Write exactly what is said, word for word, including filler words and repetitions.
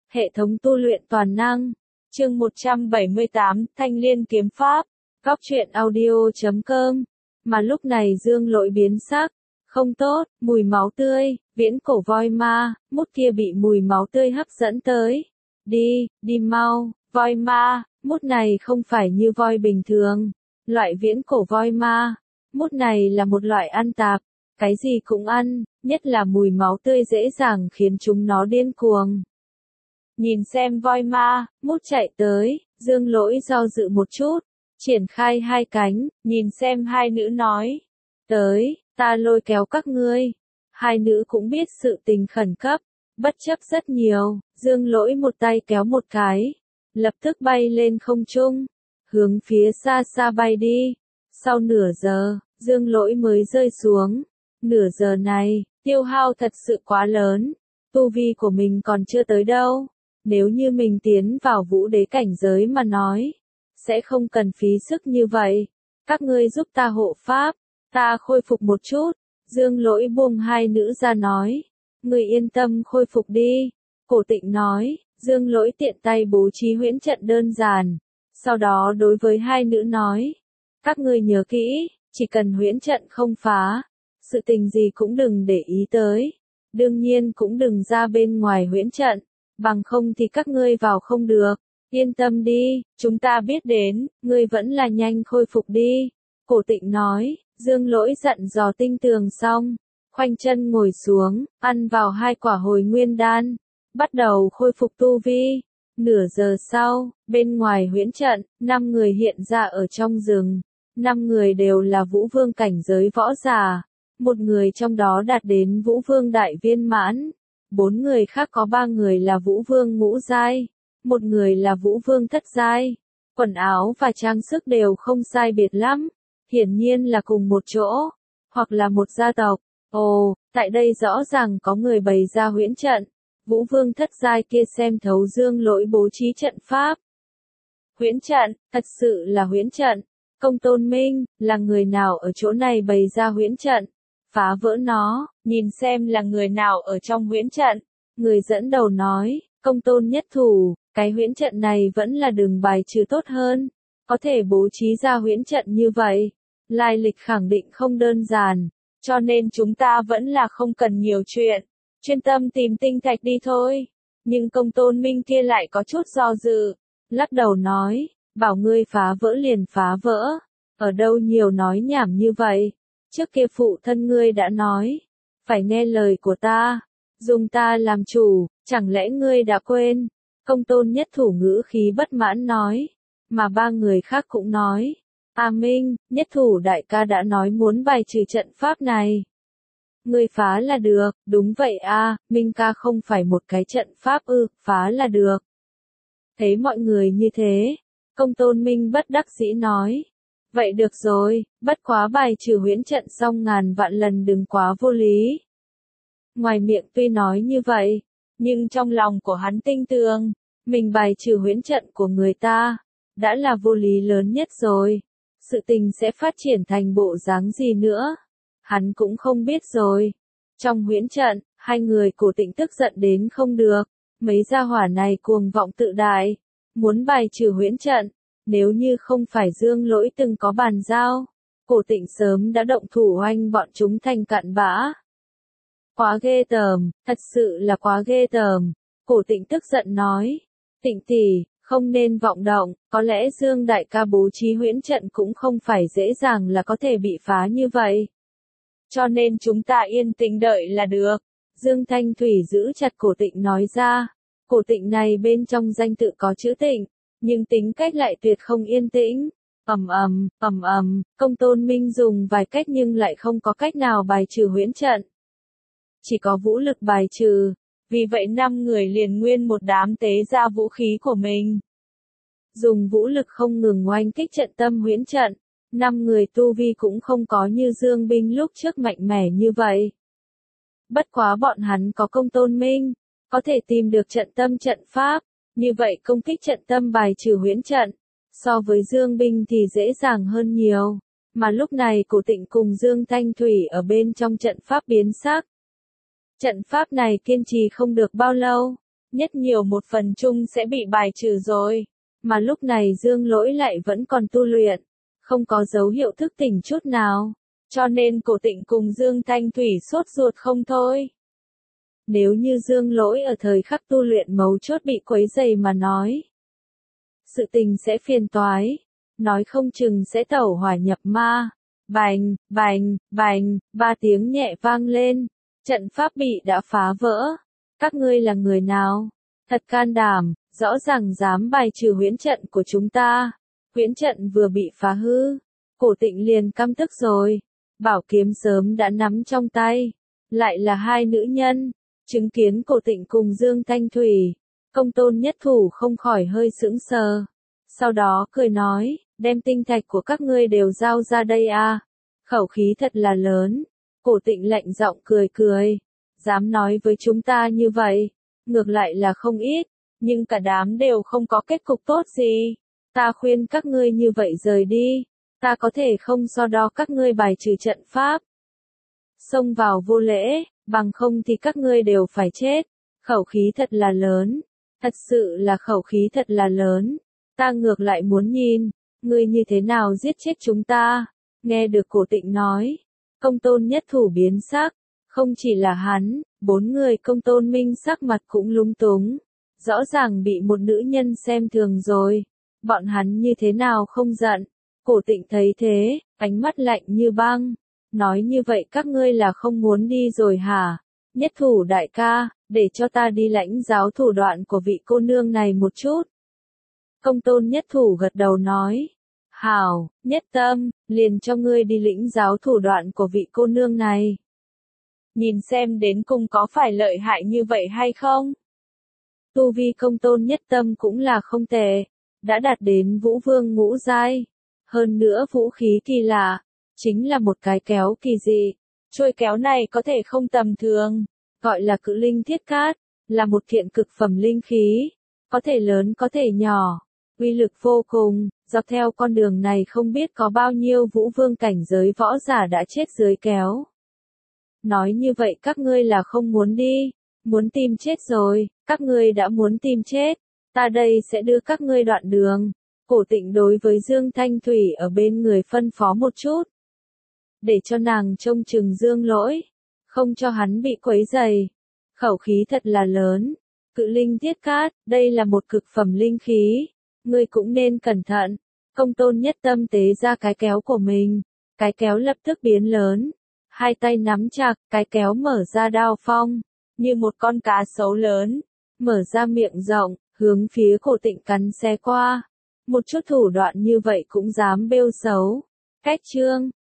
Hệ thống tu luyện toàn năng. Chương một trăm bảy mươi tám, Thanh Liên kiếm pháp. Góc truyện audio chấm com. Mà lúc này Dương Lỗi biến sắc. Không tốt, mùi máu tươi, viễn cổ voi ma, mút kia bị mùi máu tươi hấp dẫn tới. Đi, đi mau, voi ma, mút này không phải như voi bình thường. Loại viễn cổ voi ma, mút này là một loại ăn tạp, cái gì cũng ăn, nhất là mùi máu tươi dễ dàng khiến chúng nó điên cuồng. Nhìn xem voi ma, mút chạy tới, Dương Lỗi do dự một chút, triển khai hai cánh, nhìn xem hai nữ nói. Tới, ta lôi kéo các ngươi. Hai nữ cũng biết sự tình khẩn cấp, bất chấp rất nhiều, Dương Lỗi một tay kéo một cái, lập tức bay lên không trung, hướng phía xa xa bay đi. Sau nửa giờ, Dương Lỗi mới rơi xuống. Nửa giờ này, tiêu hao thật sự quá lớn, tu vi của mình còn chưa tới đâu. Nếu như mình tiến vào vũ đế cảnh giới mà nói, sẽ không cần phí sức như vậy. Các ngươi giúp ta hộ pháp, ta khôi phục một chút. Dương Lỗi buông hai nữ ra nói. Ngươi yên tâm khôi phục đi. Cổ Tịnh nói. Dương Lỗi tiện tay bố trí huyễn trận đơn giản. Sau đó đối với hai nữ nói. Các ngươi nhớ kỹ, chỉ cần huyễn trận không phá, sự tình gì cũng đừng để ý tới. Đương nhiên cũng đừng ra bên ngoài huyễn trận, bằng không thì các ngươi vào không được. Yên tâm đi, chúng ta biết đến, ngươi vẫn là nhanh khôi phục đi. Cổ Tịnh nói. Dương Lỗi dặn dò tinh tường xong, khoanh chân ngồi xuống, ăn vào hai quả hồi nguyên đan, bắt đầu khôi phục tu vi. Nửa giờ sau, bên ngoài huyễn trận, năm người hiện ra ở trong rừng. Năm người đều là vũ vương cảnh giới võ giả. Một người trong đó đạt đến vũ vương đại viên mãn. Bốn người khác có ba người là vũ vương ngũ giai. Một người là vũ vương thất giai. Quần áo và trang sức đều không sai biệt lắm. Hiển nhiên là cùng một chỗ, hoặc là một gia tộc. Ồ, tại đây rõ ràng có người bày ra huyễn trận. Vũ vương thất giai kia xem thấu Dương Lỗi bố trí trận pháp. Huyễn trận, thật sự là huyễn trận. Công Tôn Minh, là người nào ở chỗ này bày ra huyễn trận? Phá vỡ nó, nhìn xem là người nào ở trong huyễn trận. Người dẫn đầu nói, Công Tôn Nhất Thủ, cái huyễn trận này vẫn là đường bài trừ tốt hơn. Có thể bố trí ra huyễn trận như vậy, lai lịch khẳng định không đơn giản, cho nên chúng ta vẫn là không cần nhiều chuyện, chuyên tâm tìm tinh thạch đi thôi. Nhưng Công Tôn Minh kia lại có chút do dự, lắc đầu nói, bảo ngươi phá vỡ liền phá vỡ, ở đâu nhiều nói nhảm như vậy, trước kia phụ thân ngươi đã nói, phải nghe lời của ta, dùng ta làm chủ, chẳng lẽ ngươi đã quên? Công Tôn Nhất Thủ ngữ khí bất mãn nói, mà ba người khác cũng nói. A Minh, Nhất Thủ đại ca đã nói muốn bài trừ trận pháp này. Ngươi phá là được, đúng vậy a, Minh ca không phải một cái trận pháp ư, phá là được. Thấy mọi người như thế, Công Tôn Minh bất đắc dĩ nói. Vậy được rồi, bất quá bài trừ huyễn trận xong ngàn vạn lần đừng quá vô lý. Ngoài miệng tuy nói như vậy, nhưng trong lòng của hắn tinh tường, mình bài trừ huyễn trận của người ta, đã là vô lý lớn nhất rồi. Sự tình sẽ phát triển thành bộ dáng gì nữa? Hắn cũng không biết rồi. Trong huyễn trận, hai người Cổ Tịnh tức giận đến không được. Mấy gia hỏa này cuồng vọng tự đại. Muốn bài trừ huyễn trận. Nếu như không phải Dương Lỗi từng có bàn giao, Cổ Tịnh sớm đã động thủ oanh bọn chúng thành cặn bã. Quá ghê tởm, thật sự là quá ghê tởm. Cổ Tịnh tức giận nói. Tịnh tỷ, không nên vọng động, có lẽ Dương đại ca bố trí huyễn trận cũng không phải dễ dàng là có thể bị phá như vậy. Cho nên chúng ta yên tĩnh đợi là được. Dương Thanh Thủy giữ chặt Cổ Tịnh nói ra. Cổ Tịnh này bên trong danh tự có chữ Tịnh, nhưng tính cách lại tuyệt không yên tĩnh. Ầm ầm, ầm ầm, Công Tôn Minh dùng vài cách nhưng lại không có cách nào bài trừ huyễn trận. Chỉ có vũ lực bài trừ. Vì vậy năm người liền nguyên một đám tế ra vũ khí của mình. Dùng vũ lực không ngừng oanh kích trận tâm huyễn trận. Năm người tu vi cũng không có như Dương binh lúc trước mạnh mẽ như vậy. Bất quá bọn hắn có Công Tôn Minh, có thể tìm được trận tâm trận pháp. Như vậy công kích trận tâm bài trừ huyễn trận, so với Dương binh thì dễ dàng hơn nhiều. Mà lúc này Cổ Tịnh cùng Dương Thanh Thủy ở bên trong trận pháp biến sắc. Trận pháp này kiên trì không được bao lâu, nhất nhiều một phần chung sẽ bị bài trừ rồi. Mà lúc này Dương Lỗi lại vẫn còn tu luyện, không có dấu hiệu thức tỉnh chút nào, cho nên Cổ Tịnh cùng Dương Thanh Thủy sốt ruột không thôi. Nếu như Dương Lỗi ở thời khắc tu luyện mấu chốt bị quấy rầy mà nói, sự tình sẽ phiền toái, nói không chừng sẽ tẩu hỏa nhập ma. Bành, bành, bành, ba tiếng nhẹ vang lên, trận pháp bị đã phá vỡ. Các ngươi là người nào? Thật can đảm, rõ ràng dám bài trừ huyễn trận của chúng ta. Huyễn trận vừa bị phá hư, Cổ Tịnh liền căm tức rồi. Bảo kiếm sớm đã nắm trong tay, lại là hai nữ nhân. Chứng kiến Cổ Tịnh cùng Dương Thanh Thủy, Công Tôn Nhất Thủ không khỏi hơi sững sờ. Sau đó cười nói, đem tinh thạch của các ngươi đều giao ra đây à. Khẩu khí thật là lớn. Cổ Tịnh lạnh giọng cười cười. Dám nói với chúng ta như vậy, ngược lại là không ít, nhưng cả đám đều không có kết cục tốt gì. Ta khuyên các ngươi như vậy rời đi, ta có thể không so đo các ngươi bài trừ trận pháp. Xông vào vô lễ, bằng không thì các ngươi đều phải chết. Khẩu khí thật là lớn, thật sự là khẩu khí thật là lớn. Ta ngược lại muốn nhìn, ngươi như thế nào giết chết chúng ta. Nghe được Cổ Tịnh nói, Công Tôn Nhất Thủ biến sắc, không chỉ là hắn, bốn người Công Tôn Minh sắc mặt cũng lúng túng, rõ ràng bị một nữ nhân xem thường rồi, bọn hắn như thế nào không giận. Cổ Tịnh thấy thế, ánh mắt lạnh như băng, nói như vậy các ngươi là không muốn đi rồi hả? Nhất Thủ đại ca, để cho ta đi lãnh giáo thủ đoạn của vị cô nương này một chút. Công Tôn Nhất Thủ gật đầu nói, hảo, Nhất Tâm, liền cho ngươi đi lĩnh giáo thủ đoạn của vị cô nương này. Nhìn xem đến cùng có phải lợi hại như vậy hay không? Tu vi Công Tôn Nhất Tâm cũng là không tệ, đã đạt đến Vũ Vương ngũ giai. Hơn nữa vũ khí kỳ lạ, chính là một cái kéo kỳ dị. Trôi kéo này có thể không tầm thường, gọi là Cự Linh Thiết Cát, là một kiện cực phẩm linh khí, có thể lớn có thể nhỏ, uy lực vô cùng. Dọc theo con đường này không biết có bao nhiêu Vũ Vương cảnh giới võ giả đã chết dưới kéo. Nói như vậy các ngươi là không muốn đi, muốn tìm chết rồi, các ngươi đã muốn tìm chết, ta đây sẽ đưa các ngươi đoạn đường. Cổ Tịnh đối với Dương Thanh Thủy ở bên người phân phó một chút, để cho nàng trông chừng Dương Lỗi, không cho hắn bị quấy rầy. Khẩu khí thật là lớn. Cự Linh Thiết Cát, đây là một cực phẩm linh khí, ngươi cũng nên cẩn thận. Công Tôn Nhất Tâm tế ra cái kéo của mình, cái kéo lập tức biến lớn, hai tay nắm chặt, cái kéo mở ra đao phong, như một con cá sấu lớn, mở ra miệng rộng, hướng phía Cổ Tịnh cắn xé qua. Một chút thủ đoạn như vậy cũng dám bêu xấu. Cách chương